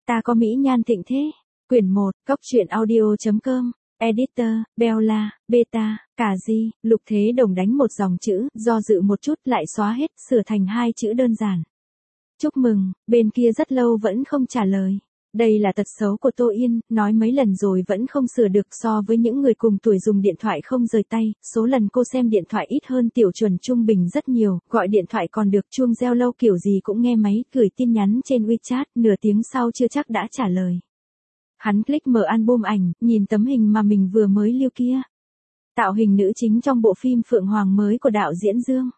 Ta có mỹ nhan thịnh thế. Quyển 1, Cóc truyện audio.com. Editor, Bella, Beta, Cà Di. Lục Thế Đồng đánh một dòng chữ, do dự một chút lại xóa hết, sửa thành 2 chữ đơn giản. Chúc mừng. Bên kia rất lâu vẫn không trả lời. Đây là tật xấu của Tô Yên, nói mấy lần rồi vẫn không sửa được. So với những người cùng tuổi dùng điện thoại không rời tay, số lần cô xem điện thoại ít hơn Tiểu Chuẩn trung bình rất nhiều, gọi điện thoại còn được, chuông reo lâu kiểu gì cũng nghe máy, gửi tin nhắn trên WeChat, nửa tiếng sau chưa chắc đã trả lời. Hắn click mở album ảnh, nhìn tấm hình mà mình vừa mới lưu kia. Tạo hình nữ chính trong bộ phim Phượng Hoàng mới của đạo diễn Dương.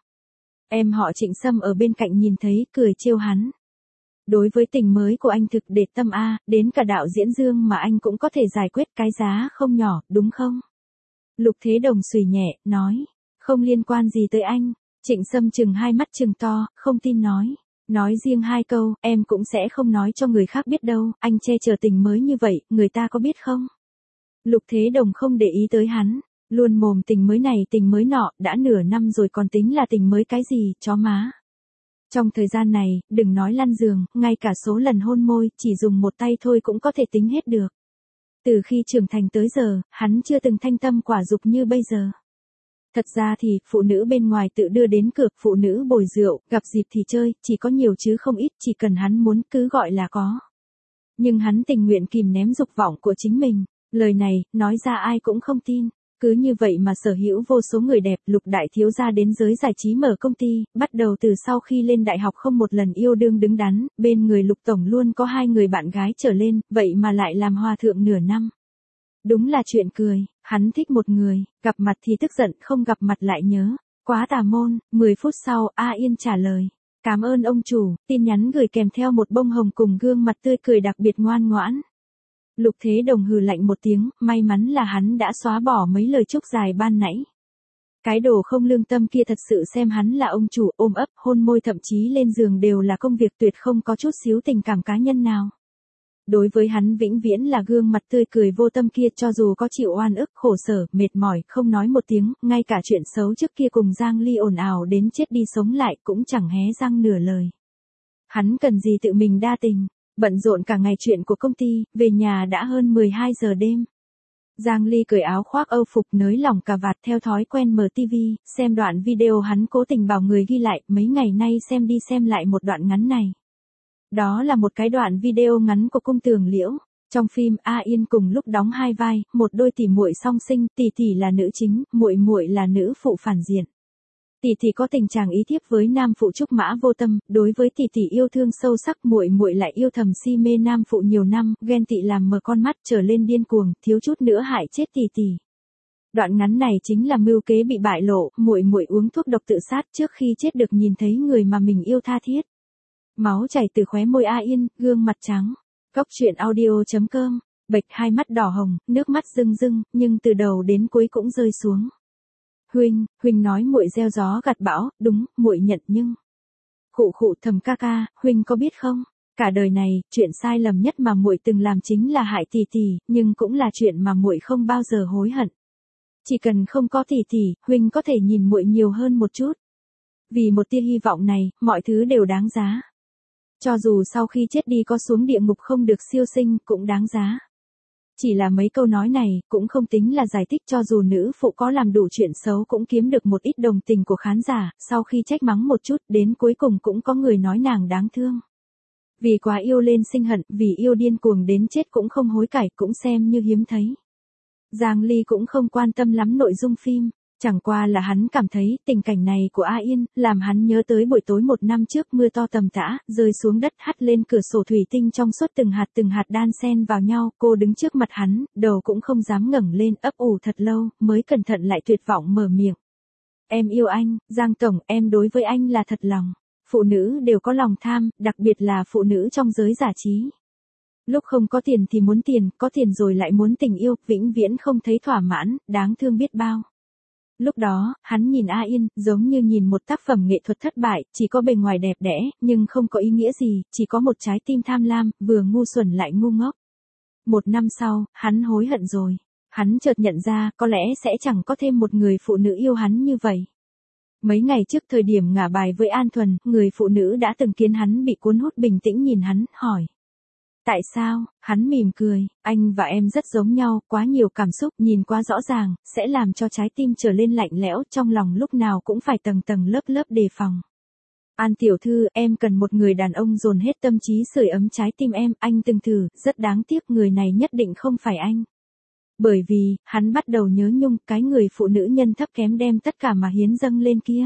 Em họ Trịnh Sâm ở bên cạnh nhìn thấy, cười trêu hắn. Đối với tình mới của anh thực để tâm a, đến cả đạo diễn Dương mà anh cũng có thể giải quyết, cái giá không nhỏ, đúng không? Lục Thế Đồng xùy nhẹ, nói. Không liên quan gì tới anh. Trịnh Sâm chừng hai mắt chừng to, không tin nói. Nói riêng 2 câu, em cũng sẽ không nói cho người khác biết đâu, anh che chở tình mới như vậy, người ta có biết không? Lục Thế Đồng không để ý tới hắn, luôn mồm tình mới này tình mới nọ, đã nửa năm rồi còn tính là tình mới cái gì, chó má. Trong thời gian này, đừng nói lăn giường, ngay cả số lần hôn môi, chỉ dùng một tay thôi cũng có thể tính hết được. Từ khi trưởng thành tới giờ, hắn chưa từng thanh tâm quả dục như bây giờ. Thật ra thì, phụ nữ bên ngoài tự đưa đến cửa, phụ nữ bồi rượu, gặp dịp thì chơi, chỉ có nhiều chứ không ít, chỉ cần hắn muốn cứ gọi là có. Nhưng hắn tình nguyện kìm ném dục vọng của chính mình, lời này, nói ra ai cũng không tin. Cứ như vậy mà sở hữu vô số người đẹp. Lục đại thiếu gia đến giới giải trí mở công ty, bắt đầu từ sau khi lên đại học không một lần yêu đương đứng đắn, bên người Lục tổng luôn có 2 người bạn gái trở lên, vậy mà lại làm hòa thượng nửa năm. Đúng là chuyện cười, hắn thích một người, gặp mặt thì tức giận, không gặp mặt lại nhớ. Quá tà môn. 10 phút sau, A Yên trả lời. Cảm ơn ông chủ, tin nhắn gửi kèm theo một bông hồng cùng gương mặt tươi cười đặc biệt ngoan ngoãn. Lục Thế Đồng hừ lạnh một tiếng, may mắn là hắn đã xóa bỏ mấy lời chúc dài ban nãy. Cái đồ không lương tâm kia thật sự xem hắn là ông chủ, ôm ấp, hôn môi thậm chí lên giường đều là công việc, tuyệt không có chút xíu tình cảm cá nhân nào. Đối với hắn vĩnh viễn là gương mặt tươi cười vô tâm kia, cho dù có chịu oan ức, khổ sở, mệt mỏi, không nói một tiếng, ngay cả chuyện xấu trước kia cùng Giang Ly ồn ào đến chết đi sống lại cũng chẳng hé răng nửa lời. Hắn cần gì tự mình đa tình, bận rộn cả ngày chuyện của công ty, về nhà đã hơn 12 giờ đêm. Giang Ly cởi áo khoác Âu phục nới lỏng cà vạt, theo thói quen mở TV, xem đoạn video hắn cố tình bảo người ghi lại, mấy ngày nay xem đi xem lại một đoạn ngắn này. Đó là một cái đoạn video ngắn của Cung Tường Liễu. Trong phim, A Yên cùng lúc đóng 2 vai, một đôi tỷ muội song sinh, tỷ tỷ là nữ chính, muội muội là nữ phụ phản diện. Tỷ tỷ có tình trạng ý thiếp với nam phụ Trúc Mã Vô Tâm, đối với tỷ tỷ yêu thương sâu sắc, muội muội lại yêu thầm si mê nam phụ nhiều năm, ghen tị làm mờ con mắt, trở lên điên cuồng, thiếu chút nữa hại chết tỷ tỷ. Đoạn ngắn này chính là mưu kế bị bại lộ, muội muội uống thuốc độc tự sát trước khi chết được nhìn thấy người mà mình yêu tha thiết. Máu chảy từ khóe môi A Yên, gương mặt trắng. Cóc truyện audio.com. Bệch, hai mắt đỏ hồng, nước mắt rưng rưng, nhưng từ đầu đến cuối cũng rơi xuống. Huynh nói muội gieo gió gặt bão, đúng, muội nhận nhưng. Khụ khụ thầm ca ca, huynh có biết không? Cả đời này, chuyện sai lầm nhất mà muội từng làm chính là hại tỷ tỷ, nhưng cũng là chuyện mà muội không bao giờ hối hận. Chỉ cần không có tỷ tỷ, huynh có thể nhìn muội nhiều hơn một chút. Vì một tia hy vọng này, mọi thứ đều đáng giá. Cho dù sau khi chết đi có xuống địa ngục không được siêu sinh, cũng đáng giá. Chỉ là mấy câu nói này, cũng không tính là giải thích, cho dù nữ phụ có làm đủ chuyện xấu cũng kiếm được một ít đồng tình của khán giả, sau khi trách mắng một chút, đến cuối cùng cũng có người nói nàng đáng thương. Vì quá yêu lên sinh hận, vì yêu điên cuồng đến chết cũng không hối cải, cũng xem như hiếm thấy. Giang Ly cũng không quan tâm lắm nội dung phim. Chẳng qua là hắn cảm thấy, tình cảnh này của A Yên, làm hắn nhớ tới buổi tối 1 năm trước mưa to tầm tã, rơi xuống đất hắt lên cửa sổ thủy tinh trong suốt từng hạt đan xen vào nhau, cô đứng trước mặt hắn, đầu cũng không dám ngẩng lên, ấp ủ thật lâu, mới cẩn thận lại tuyệt vọng mở miệng. Em yêu anh, Giang Tổng, em đối với anh là thật lòng. Phụ nữ đều có lòng tham, đặc biệt là phụ nữ trong giới giải trí. Lúc không có tiền thì muốn tiền, có tiền rồi lại muốn tình yêu, vĩnh viễn không thấy thỏa mãn, đáng thương biết bao. Lúc đó, hắn nhìn A Yên, giống như nhìn một tác phẩm nghệ thuật thất bại, chỉ có bề ngoài đẹp đẽ, nhưng không có ý nghĩa gì, chỉ có một trái tim tham lam, vừa ngu xuẩn lại ngu ngốc. 1 năm sau, hắn hối hận rồi. Hắn chợt nhận ra, có lẽ sẽ chẳng có thêm một người phụ nữ yêu hắn như vậy. Mấy ngày trước thời điểm ngả bài với An Thuần, người phụ nữ đã từng khiến hắn bị cuốn hút bình tĩnh nhìn hắn, hỏi. Tại sao? Hắn mỉm cười, anh và em rất giống nhau, quá nhiều cảm xúc, nhìn quá rõ ràng, sẽ làm cho trái tim trở lên lạnh lẽo, trong lòng lúc nào cũng phải tầng tầng lớp lớp đề phòng. An tiểu thư, em cần một người đàn ông dồn hết tâm trí sưởi ấm trái tim em, anh từng thử, rất đáng tiếc người này nhất định không phải anh. Bởi vì, hắn bắt đầu nhớ nhung cái người phụ nữ nhân thấp kém đem tất cả mà hiến dâng lên kia.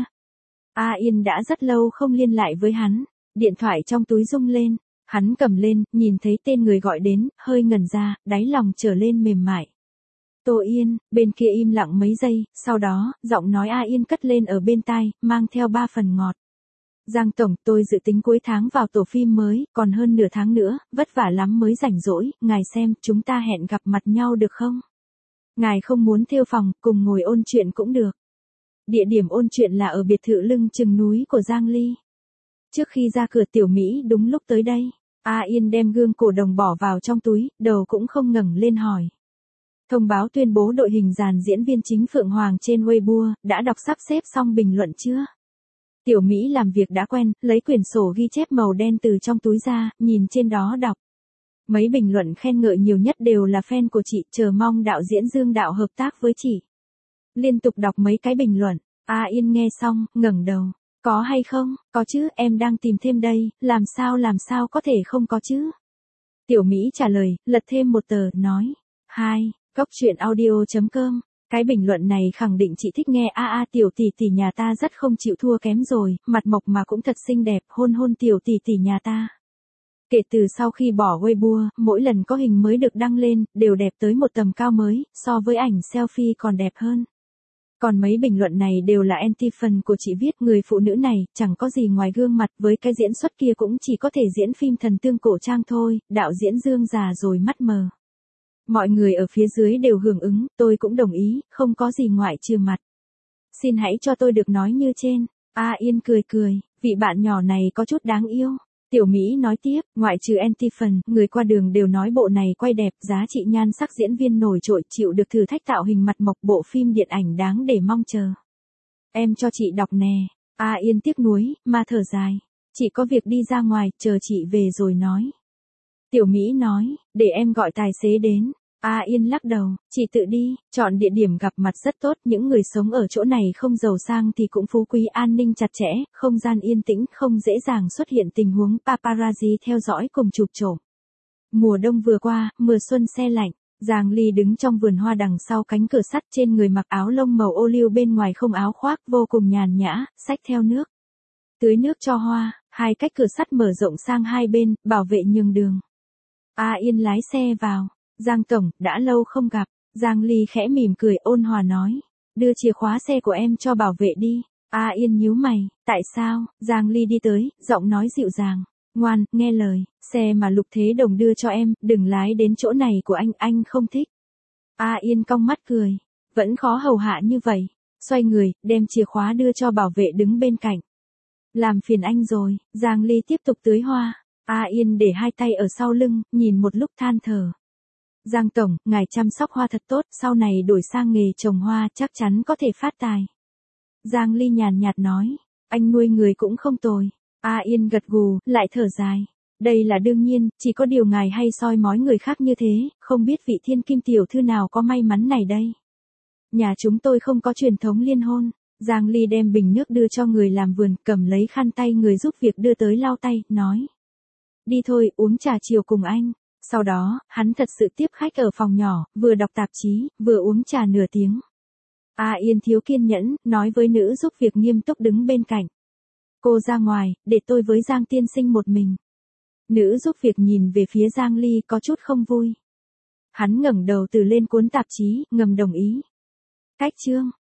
A Yên đã rất lâu không liên lại với hắn, điện thoại trong túi rung lên, hắn cầm lên, nhìn thấy tên người gọi đến, hơi ngẩn ra, đáy lòng trở lên mềm mại. Tô Yên, bên kia im lặng mấy giây, sau đó, giọng nói A Yên cất lên ở bên tai, mang theo 3 phần ngọt. Giang tổng, tôi dự tính cuối tháng vào tổ phim mới, còn hơn nửa tháng nữa, vất vả lắm mới rảnh rỗi, ngài xem, chúng ta hẹn gặp mặt nhau được không? Ngài không muốn thêu phòng, cùng ngồi ôn chuyện cũng được. Địa điểm ôn chuyện là ở biệt thự lưng chừng núi của Giang Ly. Trước khi ra cửa Tiểu Mỹ đúng lúc tới đây, A Yên đem gương cổ đồng bỏ vào trong túi, đầu cũng không ngẩng lên hỏi. Thông báo tuyên bố đội hình dàn diễn viên chính Phượng Hoàng trên Weibo, đã đọc sắp xếp xong bình luận chưa? Tiểu Mỹ làm việc đã quen, lấy quyển sổ ghi chép màu đen từ trong túi ra, nhìn trên đó đọc. Mấy bình luận khen ngợi nhiều nhất đều là fan của chị, chờ mong đạo diễn Dương Đạo hợp tác với chị. Liên tục đọc mấy cái bình luận, A Yên nghe xong, ngẩng đầu. Có hay không? Có chứ, em đang tìm thêm đây, làm sao có thể không có chứ? Tiểu Mỹ trả lời, lật thêm một tờ, nói. 2. Coctruyện.audio.com. Cái bình luận này khẳng định chị thích nghe tiểu tỷ tỷ nhà ta rất không chịu thua kém rồi, mặt mộc mà cũng thật xinh đẹp, hôn hôn tiểu tỷ tỷ nhà ta. Kể từ sau khi bỏ Weibo, mỗi lần có hình mới được đăng lên, đều đẹp tới một tầm cao mới, so với ảnh selfie còn đẹp hơn. Còn mấy bình luận này đều là anti-fan của chị viết, người phụ nữ này, chẳng có gì ngoài gương mặt, với cái diễn xuất kia cũng chỉ có thể diễn phim thần tương cổ trang thôi, đạo diễn Dương già rồi mắt mờ. Mọi người ở phía dưới đều hưởng ứng, tôi cũng đồng ý, không có gì ngoại trừ mặt. Xin hãy cho tôi được nói như trên. A Yên cười cười, vị bạn nhỏ này có chút đáng yêu. Tiểu Mỹ nói tiếp, ngoại trừ anti-fan, người qua đường đều nói bộ này quay đẹp, giá trị nhan sắc diễn viên nổi trội, chịu được thử thách tạo hình mặt mộc, bộ phim điện ảnh đáng để mong chờ. Em cho chị đọc nè. A Yên tiếc nuối, mà thở dài. Chị có việc đi ra ngoài, chờ chị về rồi nói. Tiểu Mỹ nói, để em gọi tài xế đến. A Yên lắc đầu, chị tự đi, chọn địa điểm gặp mặt rất tốt, những người sống ở chỗ này không giàu sang thì cũng phú quý, an ninh chặt chẽ, không gian yên tĩnh, không dễ dàng xuất hiện tình huống paparazzi theo dõi cùng chụp trộm. Mùa đông vừa qua, mùa xuân se lạnh, Giang Ly đứng trong vườn hoa đằng sau cánh cửa sắt, trên người mặc áo lông màu ô liu, bên ngoài không áo khoác, vô cùng nhàn nhã, xách theo nước. Tưới nước cho hoa, hai cách cửa sắt mở rộng sang hai bên, bảo vệ nhường đường. A Yên lái xe vào. Giang tổng, đã lâu không gặp. Giang Ly khẽ mỉm cười, ôn hòa nói. Đưa chìa khóa xe của em cho bảo vệ đi. A Yên nhíu mày, tại sao? Giang Ly đi tới, giọng nói dịu dàng. Ngoan, nghe lời, xe mà Lục Thế Đồng đưa cho em, đừng lái đến chỗ này của anh không thích. A Yên cong mắt cười. Vẫn khó hầu hạ như vậy. Xoay người, đem chìa khóa đưa cho bảo vệ đứng bên cạnh. Làm phiền anh rồi, Giang Ly tiếp tục tưới hoa. A Yên để hai tay ở sau lưng, nhìn một lúc than thở. Giang tổng, ngài chăm sóc hoa thật tốt, sau này đổi sang nghề trồng hoa chắc chắn có thể phát tài. Giang Ly nhàn nhạt nói, anh nuôi người cũng không tồi. A Yên gật gù, lại thở dài. Đây là đương nhiên, chỉ có điều ngài hay soi mói người khác như thế, không biết vị thiên kim tiểu thư nào có may mắn này đây. Nhà chúng tôi không có truyền thống liên hôn. Giang Ly đem bình nước đưa cho người làm vườn, cầm lấy khăn tay người giúp việc đưa tới lau tay, nói. Đi thôi, uống trà chiều cùng anh. Sau đó, hắn thật sự tiếp khách ở phòng nhỏ, vừa đọc tạp chí, vừa uống trà nửa tiếng. A Yên thiếu kiên nhẫn, nói với nữ giúp việc nghiêm túc đứng bên cạnh. Cô ra ngoài, để tôi với Giang tiên sinh một mình. Nữ giúp việc nhìn về phía Giang Ly có chút không vui. Hắn ngẩng đầu từ lên cuốn tạp chí, ngầm đồng ý. Cách chương.